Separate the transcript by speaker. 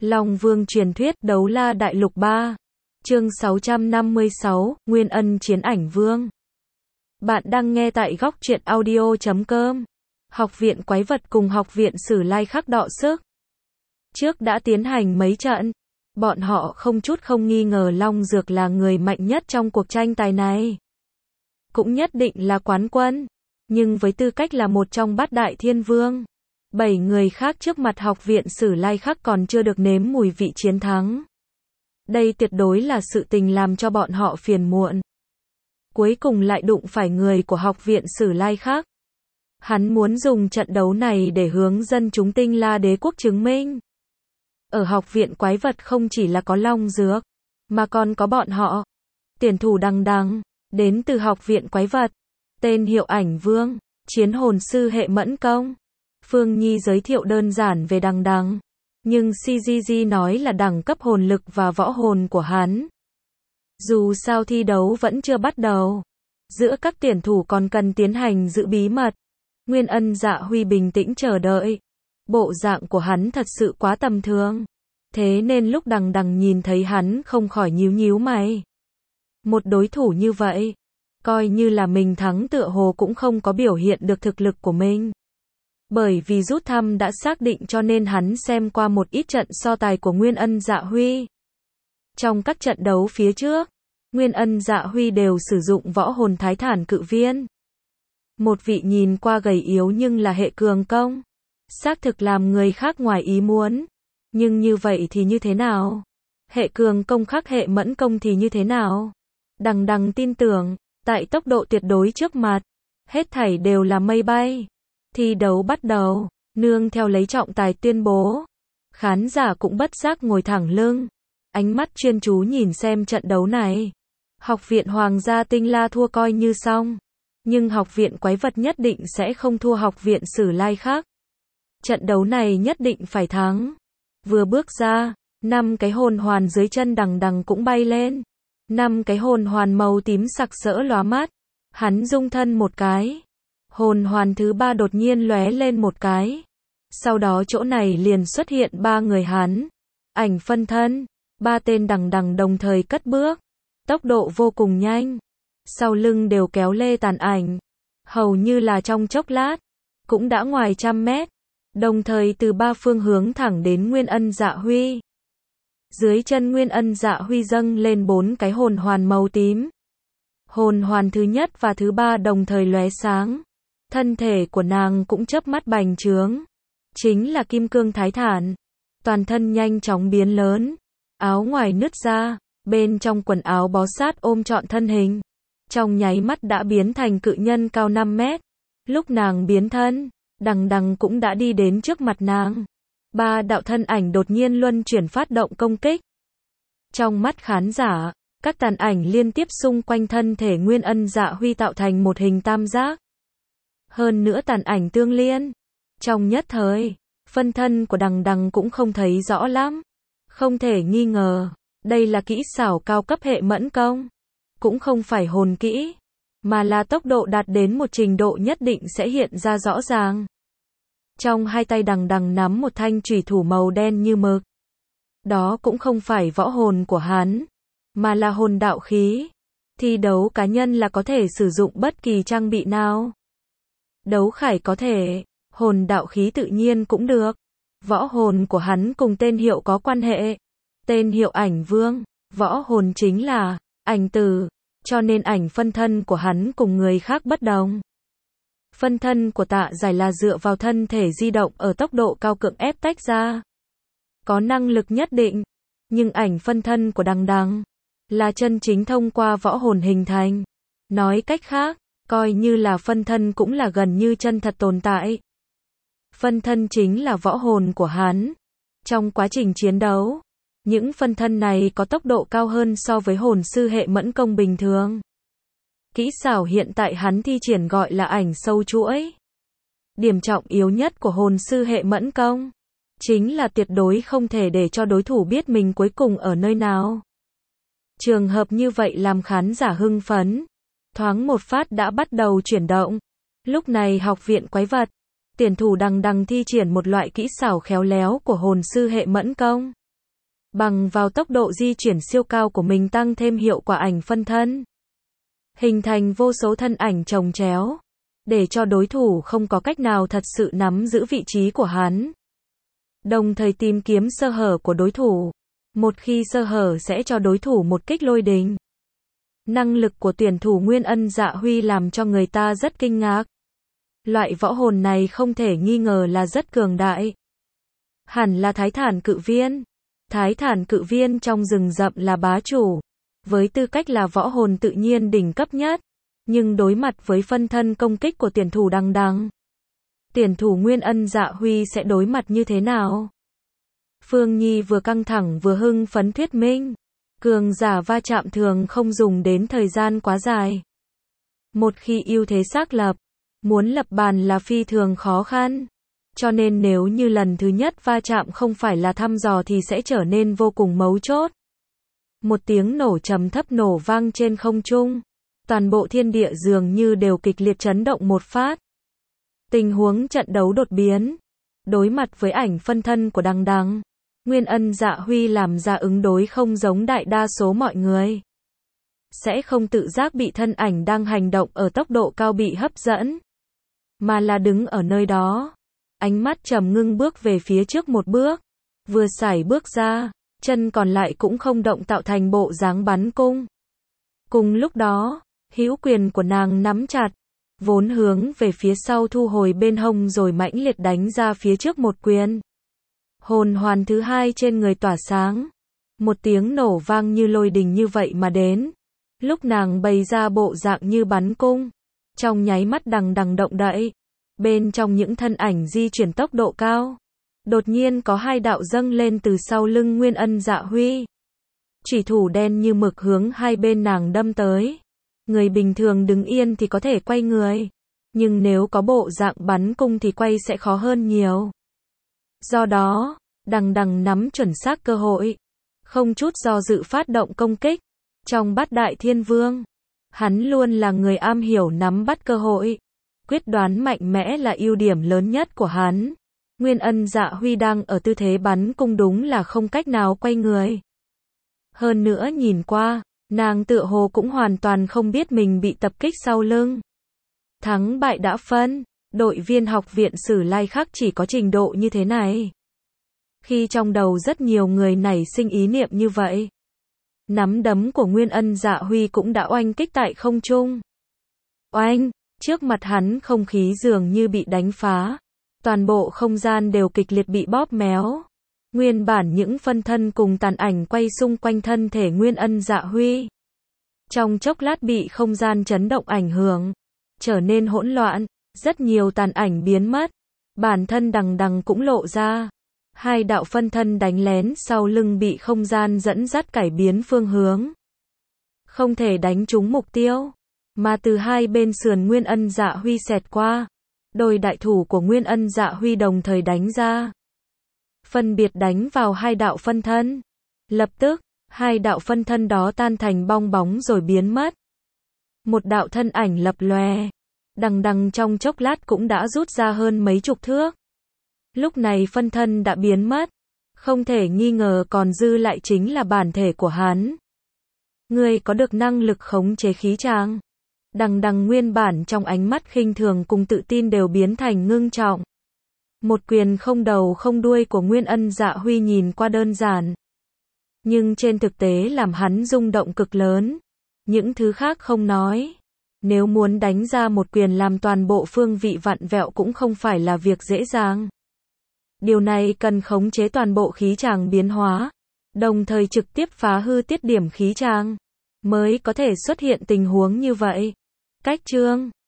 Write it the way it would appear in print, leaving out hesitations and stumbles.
Speaker 1: Long Vương truyền thuyết Đấu La Đại Lục 3. Chương 656, Nguyên Ân chiến ảnh vương. Bạn đang nghe tại góc truyện audio.com. Học viện quái vật cùng học viện Sử Lai Khắc đọ sức. Trước đã tiến hành mấy trận, bọn họ không chút không nghi ngờ Long Dược là người mạnh nhất trong cuộc tranh tài này. Cũng nhất định là quán quân, nhưng với tư cách là một trong bát đại thiên vương, 7 người khác trước mặt học viện Sử Lai Khắc còn chưa được nếm mùi vị chiến thắng. Đây tuyệt đối là sự tình làm cho bọn họ phiền muộn. Cuối cùng lại đụng phải người của học viện Sử Lai Khắc. Hắn muốn dùng trận đấu này để hướng dân chúng Tinh La Đế quốc chứng minh. Ở học viện quái vật không chỉ là có Long Dược, mà còn có bọn họ. Tuyển thủ đằng đằng, đến từ học viện quái vật. Tên hiệu ảnh vương, chiến hồn sư hệ mẫn công. Phương Nhi giới thiệu đơn giản về đằng đằng. Nhưng CGG nói là đẳng cấp hồn lực và võ hồn của hắn. Dù sao thi đấu vẫn chưa bắt đầu. Giữa các tuyển thủ còn cần tiến hành giữ bí mật. Nguyên Ân Dạ Huy bình tĩnh chờ đợi. Bộ dạng của hắn thật sự quá tầm thường. Thế nên lúc đằng đằng nhìn thấy hắn không khỏi nhíu nhíu mày. Một đối thủ như vậy, coi như là mình thắng tựa hồ cũng không có biểu hiện được thực lực của mình. Bởi vì rút thăm đã xác định cho nên hắn xem qua một ít trận so tài của Nguyên Ân Dạ Huy. Trong các trận đấu phía trước, Nguyên Ân Dạ Huy đều sử dụng võ hồn Thái Thản Cự Viên. Một vị nhìn qua gầy yếu nhưng là hệ cường công. Xác thực làm người khác ngoài ý muốn. Nhưng như vậy thì như thế nào? Hệ cường công khác hệ mẫn công thì như thế nào? Đằng đằng tin tưởng, tại tốc độ tuyệt đối trước mặt, hết thảy đều là mây bay. Thi đấu bắt đầu, nương theo lấy trọng tài tuyên bố. Khán giả cũng bất giác ngồi thẳng lưng, ánh mắt chuyên chú nhìn xem trận đấu này. Học viện Hoàng gia Tinh La thua coi như xong, nhưng học viện quái vật nhất định sẽ không thua học viện Sử Lai Khắc. Trận đấu này nhất định phải thắng. Vừa bước ra, 5 cái hồn hoàn dưới chân đằng đằng cũng bay lên. 5 cái hồn hoàn màu tím sặc sỡ lóa mắt. Hắn rung thân một cái. Hồn hoàn thứ 3 đột nhiên lóe lên một cái. Sau đó chỗ này liền xuất hiện 3 người hắn. Ảnh phân thân. 3 tên đằng đằng đồng thời cất bước. Tốc độ vô cùng nhanh. Sau lưng đều kéo lê tàn ảnh. Hầu như là trong chốc lát. Cũng đã ngoài 100 mét. Đồng thời từ 3 phương hướng thẳng đến Nguyên Ân Dạ Huy. Dưới chân Nguyên Ân Dạ Huy dâng lên 4 cái hồn hoàn màu tím. Hồn hoàn thứ nhất và thứ 3 đồng thời lóe sáng. Thân thể của nàng cũng chớp mắt bành trướng. Chính là kim cương Thái Thản. Toàn thân nhanh chóng biến lớn. Áo ngoài nứt ra, bên trong quần áo bó sát ôm trọn thân hình. Trong nháy mắt đã biến thành cự nhân cao 5 mét. Lúc nàng biến thân, đằng đằng cũng đã đi đến trước mặt nàng. 3 đạo thân ảnh đột nhiên luân chuyển phát động công kích. Trong mắt khán giả, các tàn ảnh liên tiếp xung quanh thân thể Nguyên Ân Dạ Huy tạo thành một hình tam giác. Hơn nữa tàn ảnh tương liên. Trong nhất thời, phân thân của đằng đằng cũng không thấy rõ lắm. Không thể nghi ngờ, đây là kỹ xảo cao cấp hệ mẫn công. Cũng không phải hồn kỹ, mà là tốc độ đạt đến một trình độ nhất định sẽ hiện ra rõ ràng. Trong hai tay đằng đằng nắm một thanh chủy thủ màu đen như mực. Đó cũng không phải võ hồn của hắn, mà là hồn đạo khí. Thi đấu cá nhân là có thể sử dụng bất kỳ trang bị nào. Đấu khải có thể, hồn đạo khí tự nhiên cũng được. Võ hồn của hắn cùng tên hiệu có quan hệ. Tên hiệu ảnh vương, võ hồn chính là ảnh tử, cho nên ảnh phân thân của hắn cùng người khác bất đồng. Phân thân của Tạ Giải là dựa vào thân thể di động ở tốc độ cao cưỡng ép tách ra. Có năng lực nhất định, nhưng ảnh phân thân của đằng đằng là chân chính thông qua võ hồn hình thành. Nói cách khác, coi như là phân thân cũng là gần như chân thật tồn tại. Phân thân chính là võ hồn của hắn. Trong quá trình chiến đấu, những phân thân này có tốc độ cao hơn so với hồn sư hệ mẫn công bình thường. Kỹ xảo hiện tại hắn thi triển gọi là ảnh sâu chuỗi. Điểm trọng yếu nhất của hồn sư hệ mẫn công chính là tuyệt đối không thể để cho đối thủ biết mình cuối cùng ở nơi nào. Trường hợp như vậy làm khán giả hưng phấn. Thoáng một phát đã bắt đầu chuyển động. Lúc này học viện quái vật, tuyển thủ đằng đằng thi triển một loại kỹ xảo khéo léo của hồn sư hệ mẫn công. bằng vào tốc độ di chuyển siêu cao của mình tăng thêm hiệu quả ảnh phân thân, hình thành vô số thân ảnh chồng chéo, để cho đối thủ không có cách nào thật sự nắm giữ vị trí của hắn. Đồng thời tìm kiếm sơ hở của đối thủ. Một khi sơ hở sẽ cho đối thủ một kích lôi đình. Năng lực của tuyển thủ Nguyên Ân Dạ Huy làm cho người ta rất kinh ngạc. Loại võ hồn này không thể nghi ngờ là rất cường đại. Hẳn là Thái Thản Cự Viên. Thái Thản Cự Viên trong rừng rậm là bá chủ. Với tư cách là võ hồn tự nhiên đỉnh cấp nhất. Nhưng đối mặt với phân thân công kích của tuyển thủ Đằng Đằng, tuyển thủ Nguyên Ân Dạ Huy sẽ đối mặt như thế nào? Phương Nhi vừa căng thẳng vừa hưng phấn thuyết minh. Cường giả va chạm thường không dùng đến thời gian quá dài. Một khi ưu thế xác lập, muốn lập bàn là phi thường khó khăn. Cho nên nếu như lần thứ nhất va chạm không phải là thăm dò thì sẽ trở nên vô cùng mấu chốt. Một tiếng nổ trầm thấp nổ vang trên không trung. Toàn bộ thiên địa dường như đều kịch liệt chấn động một phát. Tình huống trận đấu đột biến. Đối mặt với ảnh phân thân của Đằng Đằng, Nguyên Ân Dạ Huy làm ra ứng đối không giống đại đa số mọi người. Sẽ không tự giác bị thân ảnh đang hành động ở tốc độ cao bị hấp dẫn, mà là đứng ở nơi đó. Ánh mắt trầm ngưng bước về phía trước một bước. Vừa sải bước ra, chân còn lại cũng không động tạo thành bộ dáng bắn cung. Cùng lúc đó, hữu quyền của nàng nắm chặt, vốn hướng về phía sau thu hồi bên hông rồi mãnh liệt đánh ra phía trước một quyền. Hồn hoàn thứ hai trên người tỏa sáng. Một tiếng nổ vang như lôi đình như vậy mà đến. Lúc nàng bày ra bộ dạng như bắn cung, trong nháy mắt Đằng Đằng động đậy. Bên trong những thân ảnh di chuyển tốc độ cao, đột nhiên có hai đạo dâng lên từ sau lưng Nguyên Ân Dạ Huy. Chủy thủ đen như mực hướng hai bên nàng đâm tới. Người bình thường đứng yên thì có thể quay người, nhưng nếu có bộ dạng bắn cung thì quay sẽ khó hơn nhiều. Do đó, Đằng Đằng nắm chuẩn xác cơ hội, không chút do dự phát động công kích. Trong Bát Đại Thiên Vương, hắn luôn là người am hiểu nắm bắt cơ hội. Quyết đoán mạnh mẽ là ưu điểm lớn nhất của hắn. Nguyên Ân Dạ Huy đang ở tư thế bắn cung đúng là không cách nào quay người. Hơn nữa nhìn qua, nàng tựa hồ cũng hoàn toàn không biết mình bị tập kích sau lưng. Thắng bại đã phân, đội viên học viện Sử Lai Khắc chỉ có trình độ như thế này. Khi trong đầu rất nhiều người nảy sinh ý niệm như vậy, nắm đấm của Nguyên Ân Dạ Huy cũng đã oanh kích tại không trung. Oanh! Trước mặt hắn không khí dường như bị đánh phá. Toàn bộ không gian đều kịch liệt bị bóp méo. Nguyên bản những phân thân cùng tàn ảnh quay xung quanh thân thể Nguyên Ân Dạ Huy. Trong chốc lát bị không gian chấn động ảnh hưởng, trở nên hỗn loạn, rất nhiều tàn ảnh biến mất. Bản thân Đằng Đằng cũng lộ ra. Hai đạo phân thân đánh lén sau lưng bị không gian dẫn dắt cải biến phương hướng. Không thể đánh trúng mục tiêu, mà từ hai bên sườn Nguyên Ân Dạ Huy xẹt qua. Đôi đại thủ của Nguyên Ân Dạ Huy đồng thời đánh ra, phân biệt đánh vào hai đạo phân thân. Lập tức, hai đạo phân thân đó tan thành bong bóng rồi biến mất. Một đạo thân ảnh lập lòe. Đằng Đằng trong chốc lát cũng đã rút ra hơn mấy chục thước. Lúc này phân thân đã biến mất. Không thể nghi ngờ còn dư lại chính là bản thể của hắn. Người có được năng lực khống chế khí tràng. Đằng Đằng nguyên bản trong ánh mắt khinh thường cùng tự tin đều biến thành ngưng trọng. Một quyền không đầu không đuôi của Nguyên Ân Dạ Huy nhìn qua đơn giản, nhưng trên thực tế làm hắn rung động cực lớn. Những thứ khác không nói, nếu muốn đánh ra một quyền làm toàn bộ phương vị vặn vẹo cũng không phải là việc dễ dàng. Điều này cần khống chế toàn bộ khí tràng biến hóa, đồng thời trực tiếp phá hư tiết điểm khí tràng, mới có thể xuất hiện tình huống như vậy. Cách chương